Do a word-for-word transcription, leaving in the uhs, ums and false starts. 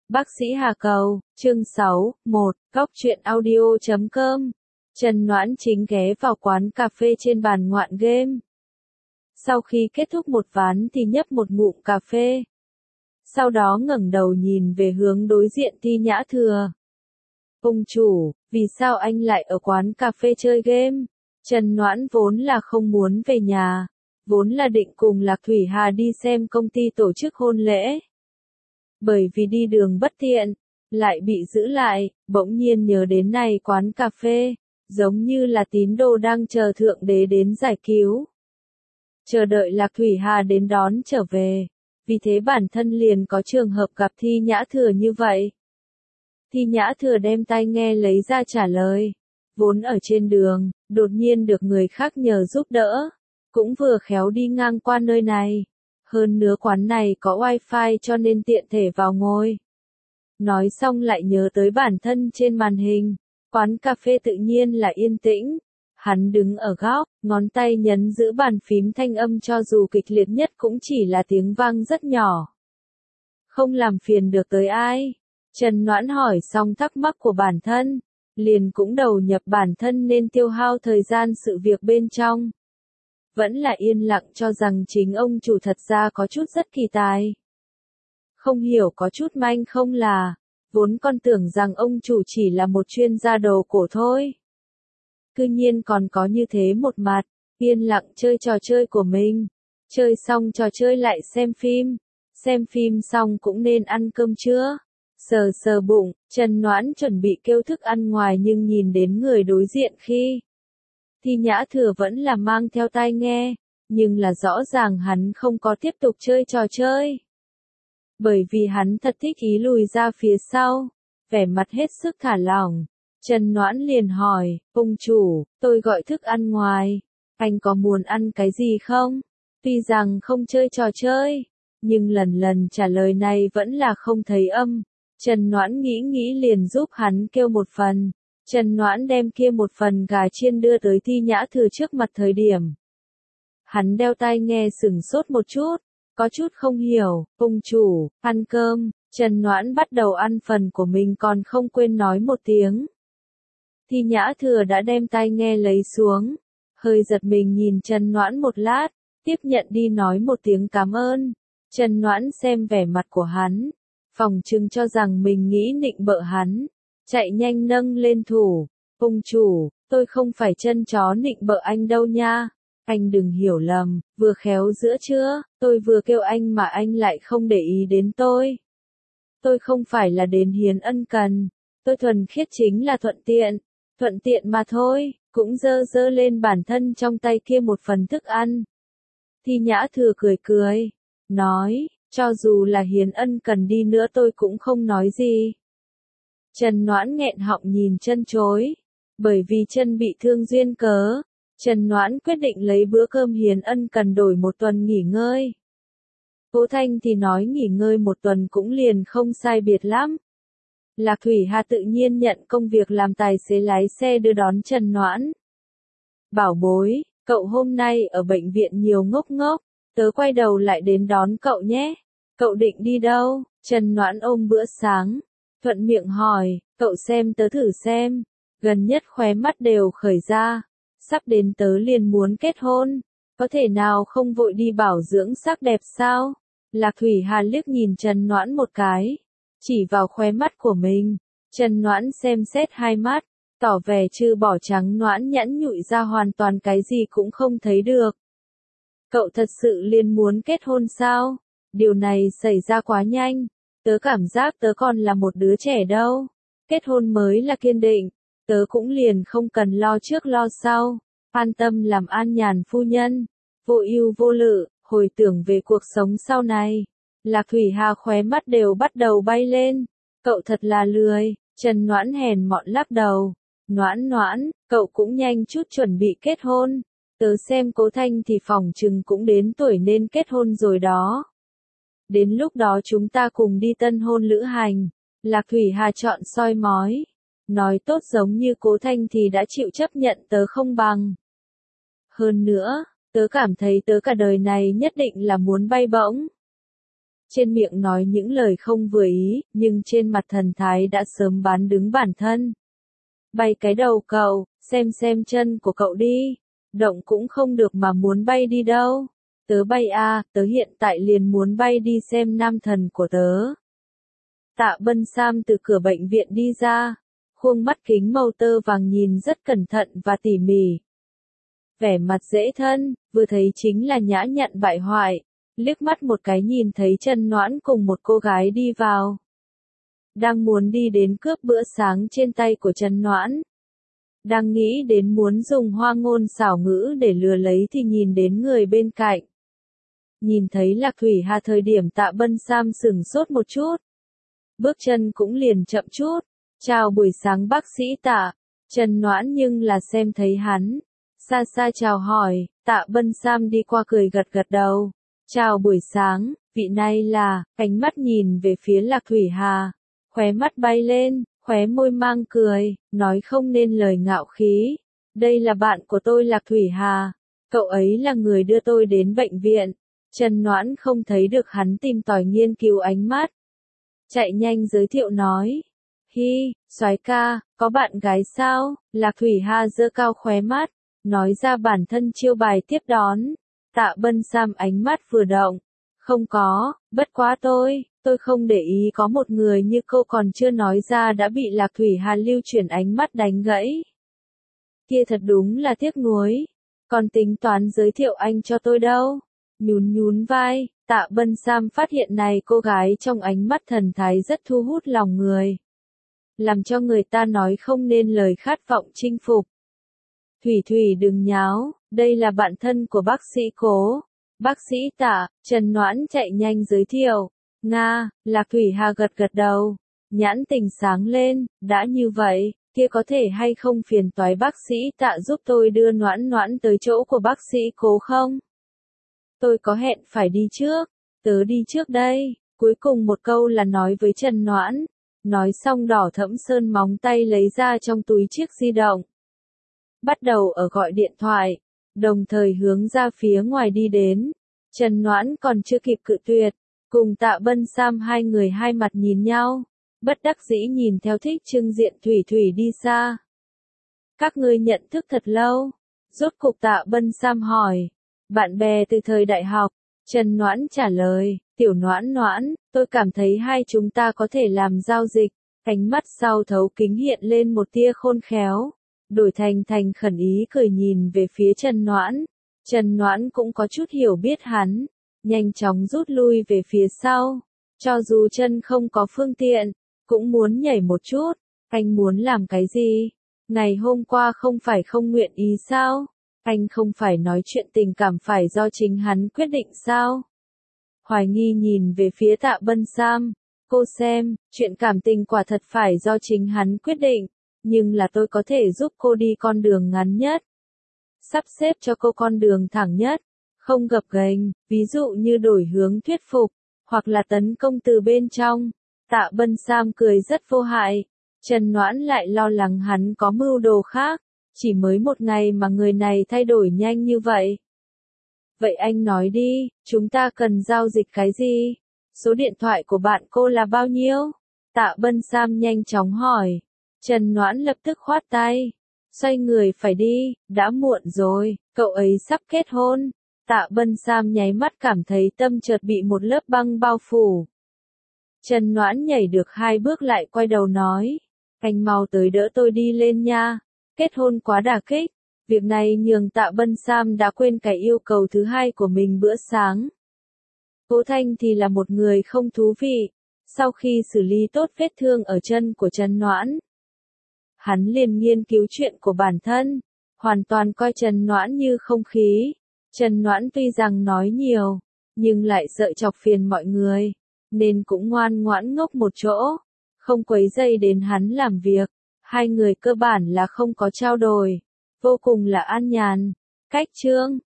Bác sĩ Hà Cầu, chương sáu, một, góc truyện audio chấm com. Trần Noãn Chính ghé vào quán cà phê trên bàn ngoạn game. Sau khi kết thúc một ván thì nhấp một ngụm cà phê. Sau đó ngẩng đầu nhìn về hướng đối diện Ti Nhã Thừa. Ông chủ, vì sao anh lại ở quán cà phê chơi game? Trần Noãn vốn là không muốn về nhà, vốn là định cùng Lạc Thủy Hà đi xem công ty tổ chức hôn lễ. Bởi vì đi đường bất tiện, lại bị giữ lại, bỗng nhiên nhớ đến này quán cà phê, giống như là tín đồ đang chờ Thượng Đế đến giải cứu. Chờ đợi Lạc Thủy Hà đến đón trở về, vì thế bản thân liền có trường hợp gặp Thi Nhã Thừa như vậy. Thi Nhã Thừa đem tai nghe lấy ra trả lời, vốn ở trên đường, đột nhiên được người khác nhờ giúp đỡ, cũng vừa khéo đi ngang qua nơi này. Hơn nữa quán này có wifi cho nên tiện thể vào ngồi. Nói xong lại nhớ tới bản thân trên màn hình, quán cà phê tự nhiên là yên tĩnh. Hắn đứng ở góc, ngón tay nhấn giữ bàn phím, thanh âm cho dù kịch liệt nhất cũng chỉ là tiếng vang rất nhỏ. Không làm phiền được tới ai? Trần Noãn hỏi xong thắc mắc của bản thân, liền cũng đầu nhập bản thân nên tiêu hao thời gian sự việc bên trong. Vẫn là yên lặng cho rằng chính ông chủ thật ra có chút rất kỳ tài. Không hiểu có chút manh không là, vốn con tưởng rằng ông chủ chỉ là một chuyên gia đồ cổ thôi. Cư nhiên còn có như thế một mặt, yên lặng chơi trò chơi của mình. Chơi xong trò chơi lại xem phim, xem phim xong cũng nên ăn cơm trưa. Sờ sờ bụng, Trần Noãn chuẩn bị kêu thức ăn ngoài nhưng nhìn đến người đối diện khi Thi Nhã Thừa vẫn là mang theo tai nghe, nhưng là rõ ràng hắn không có tiếp tục chơi trò chơi. Bởi vì hắn thật thích ý lùi ra phía sau, vẻ mặt hết sức thả lỏng. Trần Noãn liền hỏi, ông chủ, tôi gọi thức ăn ngoài, anh có muốn ăn cái gì không? Tuy rằng không chơi trò chơi, nhưng lần lần trả lời này vẫn là không thấy âm. Trần Noãn nghĩ nghĩ liền giúp hắn kêu một phần. Trần Noãn đem kia một phần gà chiên đưa tới Thi Nhã Thừa trước mặt thời điểm. Hắn đeo tai nghe sửng sốt một chút, có chút không hiểu, ông chủ, ăn cơm. Trần Noãn bắt đầu ăn phần của mình còn không quên nói một tiếng. Thi Nhã Thừa đã đem tai nghe lấy xuống, hơi giật mình nhìn Trần Noãn một lát, tiếp nhận đi nói một tiếng cảm ơn. Trần Noãn xem vẻ mặt của hắn, phỏng chừng cho rằng mình nghĩ nịnh bợ hắn, chạy nhanh nâng lên thủ, ông chủ, tôi không phải chân chó nịnh bợ anh đâu nha, anh đừng hiểu lầm, vừa khéo giữa trưa, tôi vừa kêu anh mà anh lại không để ý đến tôi. Tôi không phải là đến hiến ân cần, tôi thuần khiết chính là thuận tiện, thuận tiện mà thôi, cũng dơ dơ lên bản thân trong tay kia một phần thức ăn. Thi Nhã Thừa cười cười, nói, cho dù là hiến ân cần đi nữa tôi cũng không nói gì. Trần Noãn nghẹn họng nhìn chân chối, bởi vì chân bị thương duyên cớ, Trần Noãn quyết định lấy bữa cơm hiến ân cần đổi một tuần nghỉ ngơi. Cố Thanh thì nói nghỉ ngơi một tuần cũng liền không sai biệt lắm. Lạc Thủy Hà tự nhiên nhận công việc làm tài xế lái xe đưa đón Trần Noãn. Bảo bối, cậu hôm nay ở bệnh viện nhiều ngốc ngốc, tớ quay đầu lại đến đón cậu nhé. Cậu định đi đâu? Trần Noãn ôm bữa sáng, thuận miệng hỏi, cậu xem tớ thử xem. Gần nhất khóe mắt đều khởi ra, sắp đến tớ liền muốn kết hôn, có thể nào không vội đi bảo dưỡng sắc đẹp sao? Lạc Thủy Hà liếc nhìn Trần Noãn một cái, chỉ vào khóe mắt của mình. Trần Noãn xem xét hai mắt, tỏ vẻ trừ bỏ trắng noãn nhẵn nhụi ra hoàn toàn cái gì cũng không thấy được. Cậu thật sự liền muốn kết hôn sao? Điều này xảy ra quá nhanh, tớ cảm giác tớ còn là một đứa trẻ đâu. Kết hôn mới là kiên định, tớ cũng liền không cần lo trước lo sau, an tâm làm an nhàn phu nhân, vô ưu vô lự, hồi tưởng về cuộc sống sau này. Lạc Thủy Hà khóe mắt đều bắt đầu bay lên, cậu thật là lười. Trần Noãn hèn mọn lắc đầu, Noãn Noãn, cậu cũng nhanh chút chuẩn bị kết hôn, tớ xem Cố Thanh thì phỏng chừng cũng đến tuổi nên kết hôn rồi đó. Đến lúc đó chúng ta cùng đi tân hôn lữ hành. Lạc Thủy Hà chọn soi mói, nói tốt giống như Cố Thanh thì đã chịu chấp nhận tớ không bằng. Hơn nữa, tớ cảm thấy tớ cả đời này nhất định là muốn bay bổng. trên miệng nói những lời không vừa ý, nhưng trên mặt thần thái đã sớm bán đứng bản thân. Bay cái đầu cậu, xem xem chân của cậu đi, động cũng không được mà muốn bay đi đâu. Tớ bay à, tớ hiện tại liền muốn bay đi xem nam thần của tớ. Tạ Bân Sam từ cửa bệnh viện đi ra, khuôn mắt kính màu tơ vàng nhìn rất cẩn thận và tỉ mỉ. Vẻ mặt dễ thân, vừa thấy chính là nhã nhặn bại hoại, liếc mắt một cái nhìn thấy Trần Noãn cùng một cô gái đi vào. Đang muốn đi đến cướp bữa sáng trên tay của Trần Noãn. Đang nghĩ đến muốn dùng hoa ngôn xảo ngữ để lừa lấy thì nhìn đến người bên cạnh. Nhìn thấy Lạc Thủy Hà thời điểm Tạ Bân Sam sửng sốt một chút. Bước chân cũng liền chậm chút. Chào buổi sáng bác sĩ Tạ. Trần Noãn nhưng là xem thấy hắn. Xa xa chào hỏi, Tạ Bân Sam đi qua cười gật gật đầu. Chào buổi sáng, vị này là, ánh mắt nhìn về phía Lạc Thủy Hà. Khóe mắt bay lên, khóe môi mang cười, nói không nên lời ngạo khí. Đây là bạn của tôi Lạc Thủy Hà. Cậu ấy là người đưa tôi đến bệnh viện. Trần Noãn không thấy được hắn tìm tòi nghiên cứu ánh mắt. Chạy nhanh giới thiệu nói. Hi, soái ca, có bạn gái sao? Lạc Thủy Hà giơ cao khóe mắt, nói ra bản thân chiêu bài tiếp đón. Tạ Bân Sam ánh mắt vừa động. Không có, bất quá tôi, tôi không để ý có một người như cô còn chưa nói ra đã bị Lạc Thủy Hà lưu chuyển ánh mắt đánh gãy. Kia thật đúng là tiếc nuối. Còn tính toán giới thiệu anh cho tôi đâu. Nhún nhún vai, Tạ Bân Sam phát hiện này cô gái trong ánh mắt thần thái rất thu hút lòng người. Làm cho người ta nói không nên lời khát vọng chinh phục. Thủy Thủy đừng nháo, đây là bạn thân của bác sĩ Cố. Bác sĩ Tạ, Trần Noãn chạy nhanh giới thiệu. Nga, Lạc Thủy Hà gật gật đầu. Nhãn tình sáng lên, đã như vậy, kia có thể hay không phiền toái bác sĩ Tạ giúp tôi đưa Noãn Noãn tới chỗ của bác sĩ Cố không? Tôi có hẹn phải đi trước, tớ đi trước đây. Cuối cùng một câu là nói với Trần Noãn. Nói xong đỏ thẫm sơn móng tay lấy ra trong túi chiếc di động. Bắt đầu ở gọi điện thoại, đồng thời hướng ra phía ngoài đi đến. Trần Noãn còn chưa kịp cự tuyệt, cùng Tạ Bân Sam hai người hai mặt nhìn nhau, bất đắc dĩ nhìn theo Thích Trưng Diện Thủy Thủy đi xa. Các ngươi nhận thức thật lâu, rốt cục Tạ Bân Sam hỏi. Bạn bè từ thời đại học, Trần Noãn trả lời, tiểu Noãn Noãn, tôi cảm thấy hai chúng ta có thể làm giao dịch. Ánh mắt sau thấu kính hiện lên một tia khôn khéo, đổi thành thành khẩn ý cười nhìn về phía Trần Noãn. Trần Noãn cũng có chút hiểu biết hắn, nhanh chóng rút lui về phía sau. Cho dù chân không có phương tiện, cũng muốn nhảy một chút. Anh muốn làm cái gì? Ngày hôm qua không phải không nguyện ý sao? Anh không phải nói chuyện tình cảm phải do chính hắn quyết định sao? Hoài nghi nhìn về phía Tạ Bân Sam. Cô xem, chuyện cảm tình quả thật phải do chính hắn quyết định, nhưng là tôi có thể giúp cô đi con đường ngắn nhất. Sắp xếp cho cô con đường thẳng nhất, không gập ghềnh, ví dụ như đổi hướng thuyết phục, hoặc là tấn công từ bên trong. Tạ Bân Sam cười rất vô hại. Trần Noãn lại lo lắng hắn có mưu đồ khác. Chỉ mới một ngày mà người này thay đổi nhanh như vậy. Vậy anh nói đi, chúng ta cần giao dịch cái gì? Số điện thoại của bạn cô là bao nhiêu? Tạ Bân Sam nhanh chóng hỏi. Trần Noãn lập tức khoát tay. Xoay người phải đi, đã muộn rồi, cậu ấy sắp kết hôn. Tạ Bân Sam nháy mắt cảm thấy tâm chợt bị một lớp băng bao phủ. Trần Noãn nhảy được hai bước lại quay đầu nói. Anh mau tới đỡ tôi đi lên nha. Kết hôn quá đả kích. Việc này nhường Tạ Bân Sam đã quên cái yêu cầu thứ hai của mình bữa sáng. Cố Thanh thì là một người không thú vị. Sau khi xử lý tốt vết thương ở chân của Trần Noãn, hắn liền nghiên cứu chuyện của bản thân, hoàn toàn coi Trần Noãn như không khí. Trần Noãn tuy rằng nói nhiều, nhưng lại sợ chọc phiền mọi người, nên cũng ngoan ngoãn ngốc một chỗ, không quấy rầy đến hắn làm việc. Hai người cơ bản là không có trao đổi, vô cùng là an nhàn. Cách chương